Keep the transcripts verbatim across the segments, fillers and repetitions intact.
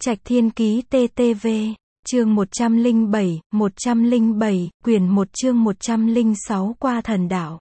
Trạch Thiên Ký tê tê vê, chương một trăm lẻ bảy, một trăm lẻ bảy, quyển một chương một trăm lẻ sáu qua thần đạo.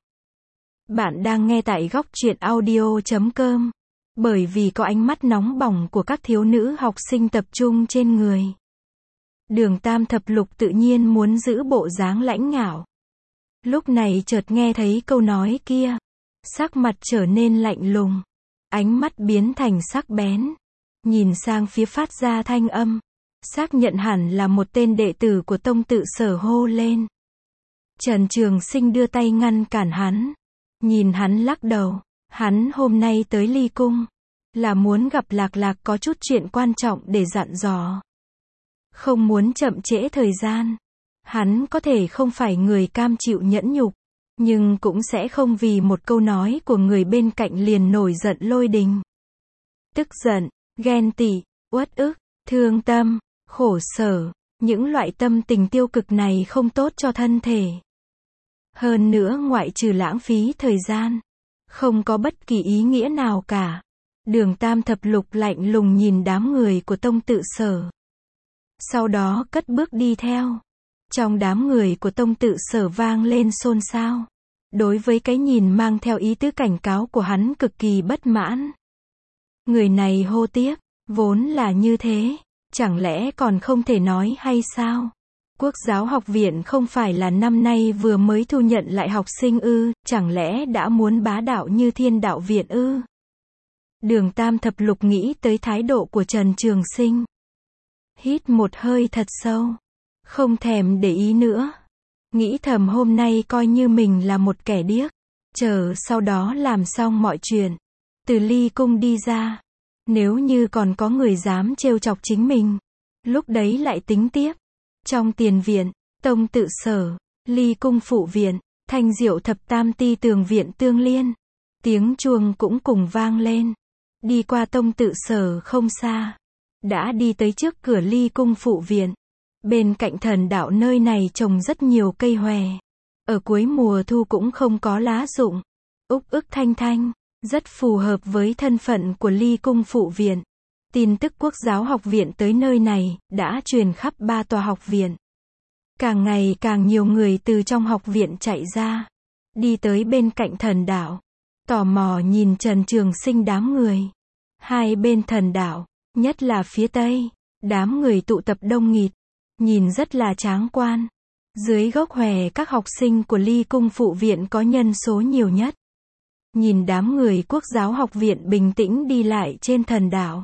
Bạn đang nghe tại góc truyện audio chấm com. Bởi vì có ánh mắt nóng bỏng của các thiếu nữ học sinh tập trung trên người. Đường Tam Thập Lục tự nhiên muốn giữ bộ dáng lãnh ngạo. Lúc này chợt nghe thấy câu nói kia. Sắc mặt trở nên lạnh lùng. Ánh mắt biến thành sắc bén. Nhìn sang phía phát ra thanh âm. Xác nhận hẳn là một tên đệ tử của tông tự Sở hô lên. Trần Trường Sinh đưa tay ngăn cản hắn. Nhìn hắn lắc đầu. Hắn hôm nay tới Ly Cung. Là muốn gặp Lạc Lạc có chút chuyện quan trọng để dặn dò. Không muốn chậm trễ thời gian. Hắn có thể không phải người cam chịu nhẫn nhục. Nhưng cũng sẽ không vì một câu nói của người bên cạnh liền nổi giận lôi đình. Tức giận, ghen tị, uất ức, thương tâm, khổ sở. Những loại tâm tình tiêu cực này không tốt cho thân thể. Hơn nữa ngoại trừ lãng phí thời gian. Không có bất kỳ ý nghĩa nào cả. Đường Tam Thập Lục lạnh lùng nhìn đám người của tông tự Sở. Sau đó cất bước đi theo. Trong đám người của tông tự Sở vang lên xôn xao. Đối với cái nhìn mang theo ý tứ cảnh cáo của hắn cực kỳ bất mãn. Người này hô tiếp, vốn là như thế, chẳng lẽ còn không thể nói hay sao? Quốc giáo học viện không phải là năm nay vừa mới thu nhận lại học sinh ư, chẳng lẽ đã muốn bá đạo như Thiên Đạo Viện ư? Đường Tam Thập Lục nghĩ tới thái độ của Trần Trường Sinh. Hít một hơi thật sâu. Không thèm để ý nữa. Nghĩ thầm hôm nay coi như mình là một kẻ điếc. Chờ sau đó làm xong mọi chuyện. Từ Ly Cung đi ra. Nếu như còn có người dám trêu chọc chính mình. Lúc đấy lại tính tiếp. Trong tiền viện, tông tự Sở, Ly Cung phụ viện, Thanh Diệu Thập Tam Ti tường viện tương liên. Tiếng chuông cũng cùng vang lên. Đi qua tông tự Sở không xa. Đã đi tới trước cửa Ly Cung phụ viện. Bên cạnh thần đạo nơi này trồng rất nhiều cây hòe. Ở cuối mùa thu cũng không có lá rụng. Úc ức thanh thanh. Rất phù hợp với thân phận của Ly Cung phụ viện. Tin tức Quốc giáo học viện tới nơi này đã truyền khắp ba tòa học viện. Càng ngày càng nhiều người từ trong học viện chạy ra. Đi tới bên cạnh thần đạo. Tò mò nhìn Trần Trường Sinh đám người. Hai bên thần đạo, nhất là phía tây. Đám người tụ tập đông nghịt. Nhìn rất là tráng quan. Dưới gốc hòe các học sinh của Ly Cung phụ viện có nhân số nhiều nhất. Nhìn đám người Quốc giáo học viện bình tĩnh đi lại trên thần đảo.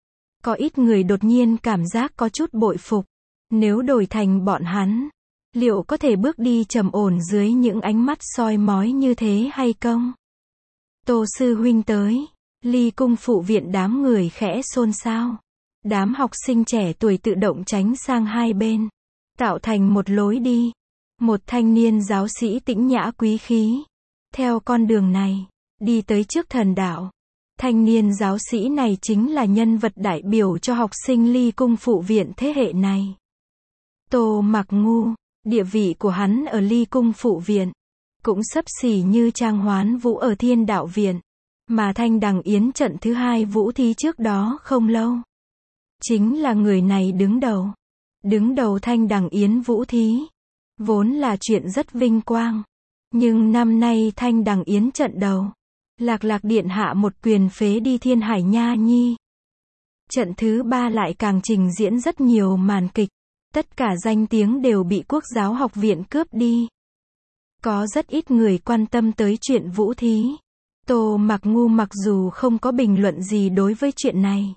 Có ít người đột nhiên cảm giác có chút bội phục. Nếu đổi thành bọn hắn, liệu có thể bước đi trầm ổn dưới những ánh mắt soi mói như thế hay không? Tô sư huynh tới. Ly Cung phụ viện đám người khẽ xôn xao. Đám học sinh trẻ tuổi tự động tránh sang hai bên. Tạo thành một lối đi. Một thanh niên giáo sĩ tĩnh nhã quý khí. Theo con đường này, đi tới trước thần đạo. Thanh niên giáo sĩ này chính là nhân vật đại biểu cho học sinh Ly Cung phụ viện thế hệ này. Tô Mặc Ngu, địa vị của hắn ở Ly Cung phụ viện. Cũng xấp xỉ như Trang Hoán Vũ ở Thiên Đạo Viện. Mà Thanh Đằng Yến trận thứ hai vũ thí trước đó không lâu. Chính là người này đứng đầu. Đứng đầu Thanh Đằng Yến vũ thí. Vốn là chuyện rất vinh quang. Nhưng năm nay Thanh Đằng Yến trận đầu. Lạc Lạc điện hạ một quyền phế đi Thiên Hải Nha Nhi. Trận thứ ba lại càng trình diễn rất nhiều màn kịch. Tất cả danh tiếng đều bị Quốc giáo học viện cướp đi. Có rất ít người quan tâm tới chuyện vũ thí. Tô Mặc Ngu mặc dù không có bình luận gì đối với chuyện này.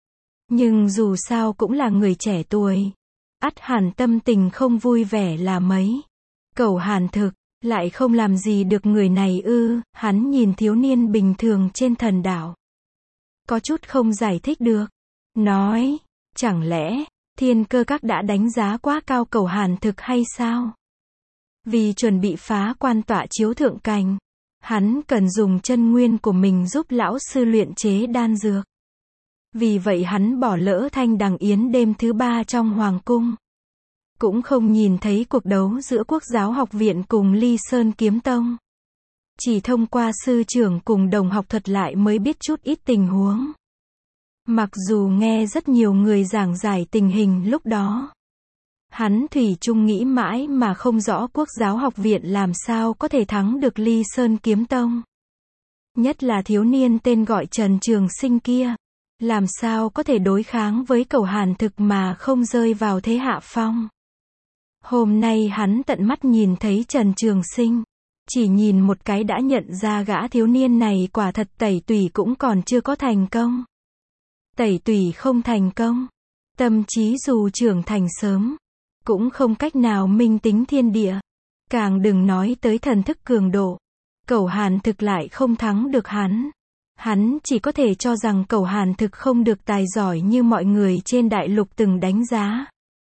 Nhưng dù sao cũng là người trẻ tuổi. Ắt hẳn tâm tình không vui vẻ là mấy. Cẩu Hàn Thực, lại không làm gì được người này ư, hắn nhìn thiếu niên bình thường trên thần đảo. Có chút không giải thích được. Nói, chẳng lẽ, Thiên Cơ Các đã đánh giá quá cao Cẩu Hàn Thực hay sao? Vì chuẩn bị phá quan tọa chiếu thượng cảnh. Hắn cần dùng chân nguyên của mình giúp lão sư luyện chế đan dược. Vì vậy hắn bỏ lỡ Thanh Đằng Yến đêm thứ ba trong Hoàng Cung. Cũng không nhìn thấy cuộc đấu giữa Quốc giáo học viện cùng Ly Sơn Kiếm Tông. Chỉ thông qua sư trưởng cùng đồng học thuật lại mới biết chút ít tình huống. Mặc dù nghe rất nhiều người giảng giải tình hình lúc đó, hắn thủy chung nghĩ mãi mà không rõ Quốc giáo học viện làm sao có thể thắng được Ly Sơn Kiếm Tông. Nhất là thiếu niên tên gọi Trần Trường Sinh kia, làm sao có thể đối kháng với Cẩu Hàn Thực mà không rơi vào thế hạ phong. Hôm nay hắn tận mắt nhìn thấy Trần Trường Sinh, chỉ nhìn một cái đã nhận ra gã thiếu niên này quả thật tẩy tủy cũng còn chưa có thành công. Tẩy tủy không thành công, tâm trí dù trưởng thành sớm, cũng không cách nào minh tính thiên địa, càng đừng nói tới thần thức cường độ. Cẩu Hàn Thực lại không thắng được hắn. Hắn chỉ có thể cho rằng Cẩu Hàn Thực không được tài giỏi như mọi người trên đại lục từng đánh giá.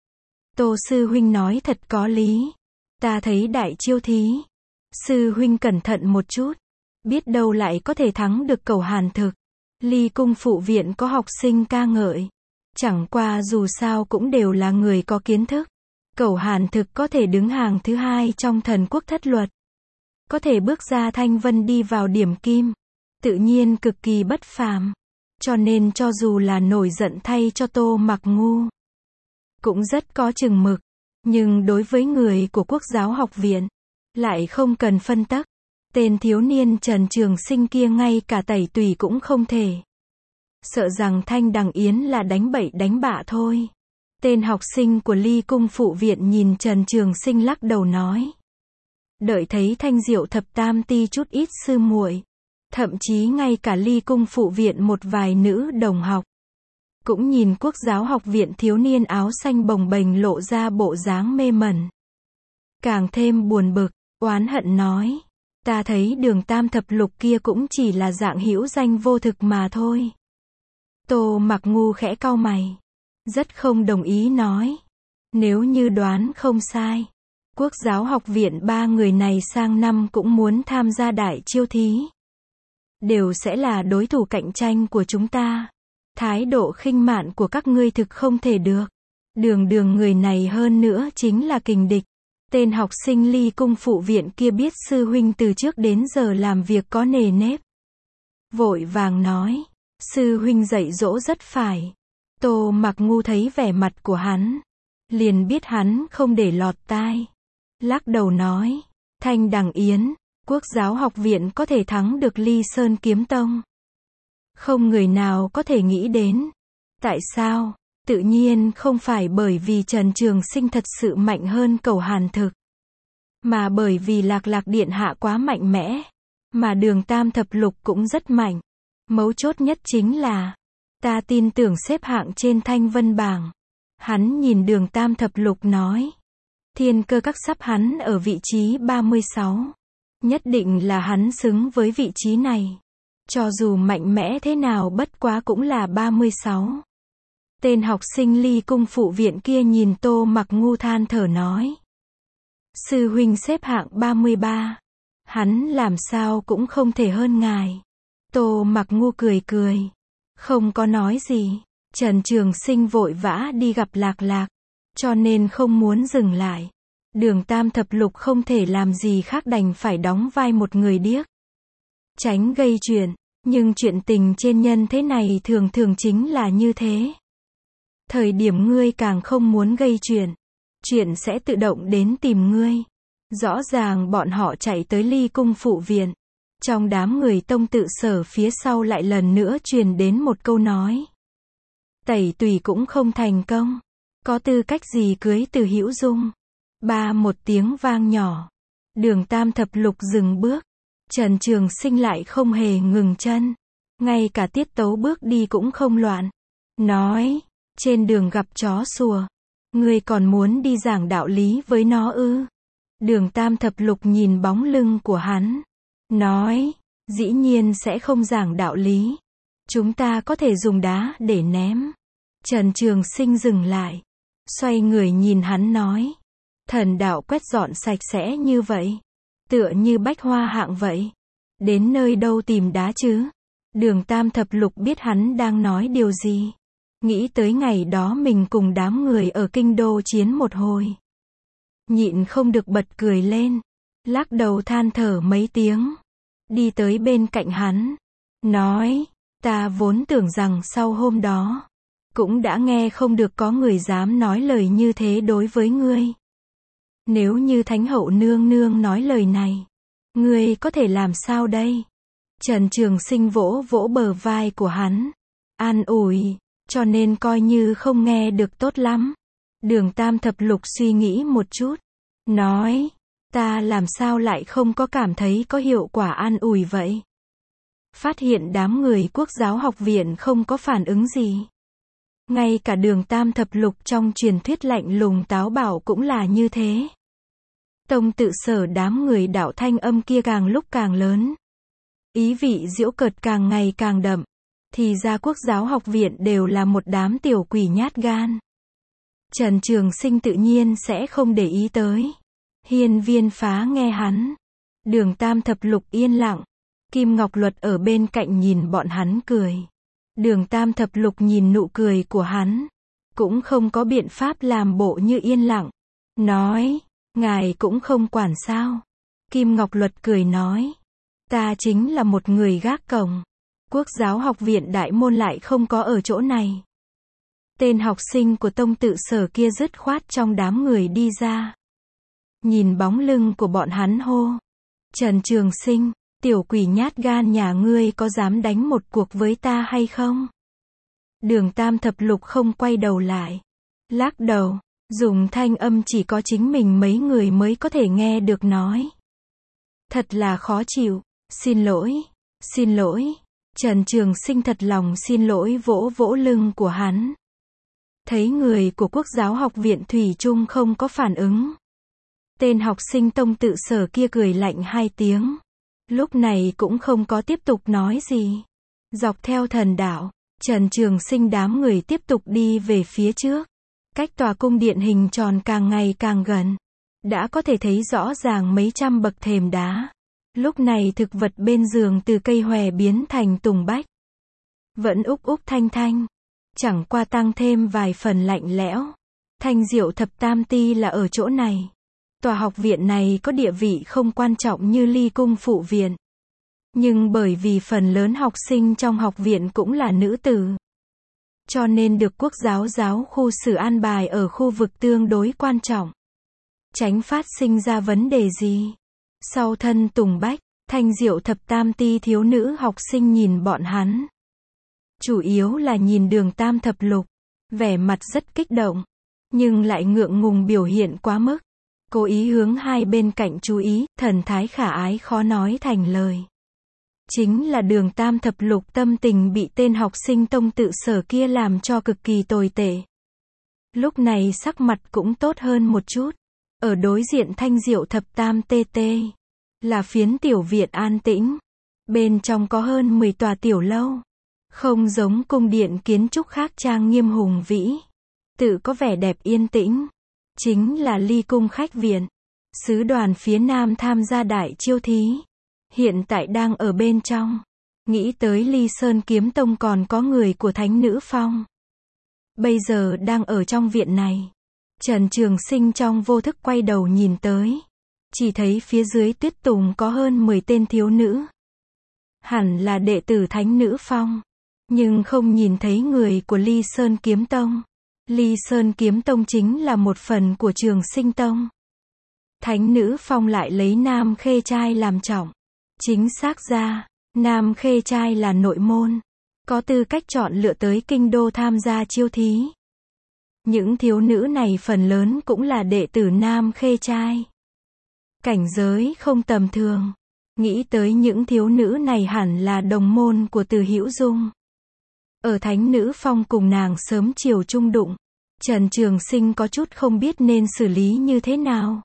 Tô sư huynh nói thật có lý. Ta thấy đại chiêu thí. Sư huynh cẩn thận một chút. Biết đâu lại có thể thắng được Cẩu Hàn Thực. Ly Cung phụ viện có học sinh ca ngợi. Chẳng qua dù sao cũng đều là người có kiến thức. Cẩu Hàn Thực có thể đứng hàng thứ hai trong thần quốc thất luật. Có thể bước ra thanh vân đi vào điểm kim. Tự nhiên cực kỳ bất phàm. Cho nên cho dù là nổi giận thay cho Tô Mặc Ngu, cũng rất có chừng mực. Nhưng đối với người của Quốc giáo học viện, lại không cần phân tắc. Tên thiếu niên Trần Trường Sinh kia ngay cả tẩy tủy cũng không thể. Sợ rằng Thanh Đằng Yến là đánh bậy đánh bạ thôi. Tên học sinh của Ly Cung phụ viện nhìn Trần Trường Sinh lắc đầu nói. Đợi thấy Thanh Diệu thập tam ti chút ít sư muội, thậm chí ngay cả Ly Cung phụ viện một vài nữ đồng học, cũng nhìn Quốc giáo học viện thiếu niên áo xanh bồng bềnh lộ ra bộ dáng mê mẩn. Càng thêm buồn bực, oán hận nói. Ta thấy Đường Tam thập lục kia cũng chỉ là dạng hữu danh vô thực mà thôi. Tô Mặc Ngu khẽ cau mày, rất không đồng ý nói. Nếu như đoán không sai, Quốc giáo học viện ba người này sang năm cũng muốn tham gia đại chiêu thí. Đều sẽ là đối thủ cạnh tranh của chúng ta. Thái độ khinh mạn của các ngươi thực không thể được. Đường đường người này hơn nữa chính là kình địch. Tên học sinh Ly Cung phụ viện kia biết sư huynh từ trước đến giờ làm việc có nề nếp. Vội vàng nói, sư huynh dạy dỗ rất phải. Tô Mặc Ngu thấy vẻ mặt của hắn, liền biết hắn không để lọt tai. Lắc đầu nói, Thanh Đằng Yến, Quốc giáo học viện có thể thắng được Ly Sơn Kiếm Tông. Không người nào có thể nghĩ đến. Tại sao? Tự nhiên không phải bởi vì Trần Trường Sinh thật sự mạnh hơn Cẩu Hàn Thực, mà bởi vì Lạc Lạc Điện Hạ quá mạnh mẽ, mà Đường Tam thập lục cũng rất mạnh. Mấu chốt nhất chính là, ta tin tưởng xếp hạng trên Thanh Vân bảng. Hắn nhìn Đường Tam thập lục nói, thiên cơ các sắp hắn ở vị trí ba mươi sáu. Nhất định là hắn xứng với vị trí này. Cho dù mạnh mẽ thế nào bất quá cũng là ba mươi sáu. Tên học sinh Ly Cung phụ viện kia nhìn Tô Mặc Ngu than thở nói. Sư huynh xếp hạng ba mươi ba. Hắn làm sao cũng không thể hơn ngài. Tô Mặc Ngu cười cười, không có nói gì. Trần Trường Sinh vội vã đi gặp Lạc Lạc, cho nên không muốn dừng lại. Đường Tam thập lục không thể làm gì khác đành phải đóng vai một người điếc, tránh gây chuyện. Nhưng chuyện tình trên nhân thế này thường thường chính là như thế. Thời điểm ngươi càng không muốn gây chuyện, chuyện sẽ tự động đến tìm ngươi. Rõ ràng bọn họ chạy tới Ly Cung phụ viện. Trong đám người Tông Tự Sở phía sau lại lần nữa truyền đến một câu nói. Tẩy tùy cũng không thành công. Có tư cách gì cưới Từ Hữu Dung? Ba một tiếng vang nhỏ. Đường Tam thập lục dừng bước. Trần Trường Sinh lại không hề ngừng chân. Ngay cả tiết tấu bước đi cũng không loạn. Nói, trên đường gặp chó sủa, ngươi còn muốn đi giảng đạo lý với nó ư? Đường Tam thập lục nhìn bóng lưng của hắn. Nói, dĩ nhiên sẽ không giảng đạo lý. Chúng ta có thể dùng đá để ném. Trần Trường Sinh dừng lại, xoay người nhìn hắn nói. Thần đạo quét dọn sạch sẽ như vậy, tựa như bách hoa hạng vậy. Đến nơi đâu tìm đá chứ? Đường Tam thập lục biết hắn đang nói điều gì. Nghĩ tới ngày đó mình cùng đám người ở kinh đô chiến một hồi, nhịn không được bật cười lên, lắc đầu than thở mấy tiếng, đi tới bên cạnh hắn, nói, Ta vốn tưởng rằng sau hôm đó, cũng đã nghe không được có người dám nói lời như thế đối với ngươi. Nếu như Thánh hậu nương nương nói lời này, ngươi có thể làm sao đây? Trần Trường Sinh vỗ vỗ bờ vai của hắn, an ủi, cho nên coi như không nghe được tốt lắm. Đường Tam Thập Lục suy nghĩ một chút, nói, ta làm sao lại không có cảm thấy có hiệu quả an ủi vậy? Phát hiện đám người Quốc giáo học viện không có phản ứng gì. Ngay cả Đường Tam Thập Lục trong truyền thuyết lạnh lùng táo bạo cũng là như thế. Tông Tự Sở đám người đạo thanh âm kia càng lúc càng lớn. Ý vị giễu cợt càng ngày càng đậm. Thì ra Quốc giáo học viện đều là một đám tiểu quỷ nhát gan. Trần Trường Sinh tự nhiên sẽ không để ý tới. Hiên Viên Phá nghe hắn. Đường Tam Thập Lục yên lặng. Kim Ngọc Luật ở bên cạnh nhìn bọn hắn cười. Đường Tam Thập Lục nhìn nụ cười của hắn, cũng không có biện pháp làm bộ như yên lặng. Nói, ngài cũng không quản sao. Kim Ngọc Luật cười nói, ta chính là một người gác cổng. Quốc giáo học viện đại môn lại không có ở chỗ này. Tên học sinh của Tông Tự Sở kia dứt khoát trong đám người đi ra. Nhìn bóng lưng của bọn hắn hô, Trần Trường Sinh, tiểu quỷ nhát gan nhà ngươi có dám đánh một cuộc với ta hay không? Đường Tam Thập Lục không quay đầu lại. Lắc đầu, dùng thanh âm chỉ có chính mình mấy người mới có thể nghe được nói. Thật là khó chịu, xin lỗi, xin lỗi. Trần Trường Sinh thật lòng xin lỗi vỗ vỗ lưng của hắn. Thấy người của Quốc giáo học viện thủy chung không có phản ứng. Tên học sinh Tông Tự Sở kia cười lạnh hai tiếng. Lúc này cũng không có tiếp tục nói gì. Dọc theo thần đạo, Trần Trường Sinh đám người tiếp tục đi về phía trước. Cách tòa cung điện hình tròn càng ngày càng gần. Đã có thể thấy rõ ràng mấy trăm bậc thềm đá. Lúc này thực vật bên giường từ cây hòe biến thành tùng bách. Vẫn úc úc thanh thanh. Chẳng qua tăng thêm vài phần lạnh lẽo. Thanh Diệu Thập Tam Ti là ở chỗ này. Tòa học viện này có địa vị không quan trọng như Ly Cung phụ viện. Nhưng bởi vì phần lớn học sinh trong học viện cũng là nữ tử. Cho nên được Quốc giáo giáo khu xử an bài ở khu vực tương đối quan trọng. Tránh phát sinh ra vấn đề gì. Sau thân tùng bách, Thanh Diệu Thập Tam Ti thiếu nữ học sinh nhìn bọn hắn. Chủ yếu là nhìn Đường Tam Thập Lục. Vẻ mặt rất kích động. Nhưng lại ngượng ngùng biểu hiện quá mức. Cố ý hướng hai bên cạnh chú ý, thần thái khả ái khó nói thành lời. Chính là Đường Tam Thập Lục tâm tình bị tên học sinh Tông Tự Sở kia làm cho cực kỳ tồi tệ. Lúc này sắc mặt cũng tốt hơn một chút. Ở đối diện Thanh Diệu Thập Tam tê tê, là phiến tiểu viện an tĩnh. Bên trong có hơn mười tòa tiểu lâu. Không giống cung điện kiến trúc khác trang nghiêm hùng vĩ. Tự có vẻ đẹp yên tĩnh. Chính là Ly Cung khách viện. Sứ đoàn phía Nam tham gia đại chiêu thí. Hiện tại đang ở bên trong. Nghĩ tới Ly Sơn Kiếm Tông còn có người của Thánh Nữ Phong. Bây giờ đang ở trong viện này. Trần Trường Sinh trong vô thức quay đầu nhìn tới. Chỉ thấy phía dưới tuyết tùng có hơn mười tên thiếu nữ. Hẳn là đệ tử Thánh Nữ Phong. Nhưng không nhìn thấy người của Ly Sơn Kiếm Tông. Ly Sơn Kiếm Tông chính là một phần của Trường Sinh Tông. Thánh Nữ Phong lại lấy Nam Khê Trai làm trọng. Chính xác ra, Nam Khê Trai là nội môn. Có tư cách chọn lựa tới kinh đô tham gia chiêu thí. Những thiếu nữ này phần lớn cũng là đệ tử Nam Khê Trai. Cảnh giới không tầm thường. Nghĩ tới những thiếu nữ này hẳn là đồng môn của Từ Hữu Dung. Ở Thánh Nữ Phong cùng nàng sớm chiều chung đụng. Trần Trường Sinh có chút không biết nên xử lý như thế nào.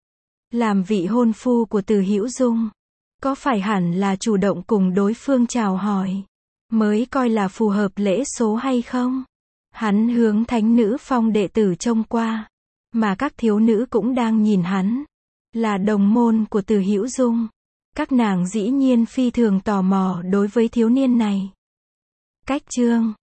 Làm vị hôn phu của Từ Hữu Dung. Có phải hẳn là chủ động cùng đối phương chào hỏi. Mới coi là phù hợp lễ số hay không? Hắn hướng Thánh Nữ Phong đệ tử trông qua. Mà các thiếu nữ cũng đang nhìn hắn. Là đồng môn của Từ Hữu Dung. Các nàng dĩ nhiên phi thường tò mò đối với thiếu niên này. Cách chương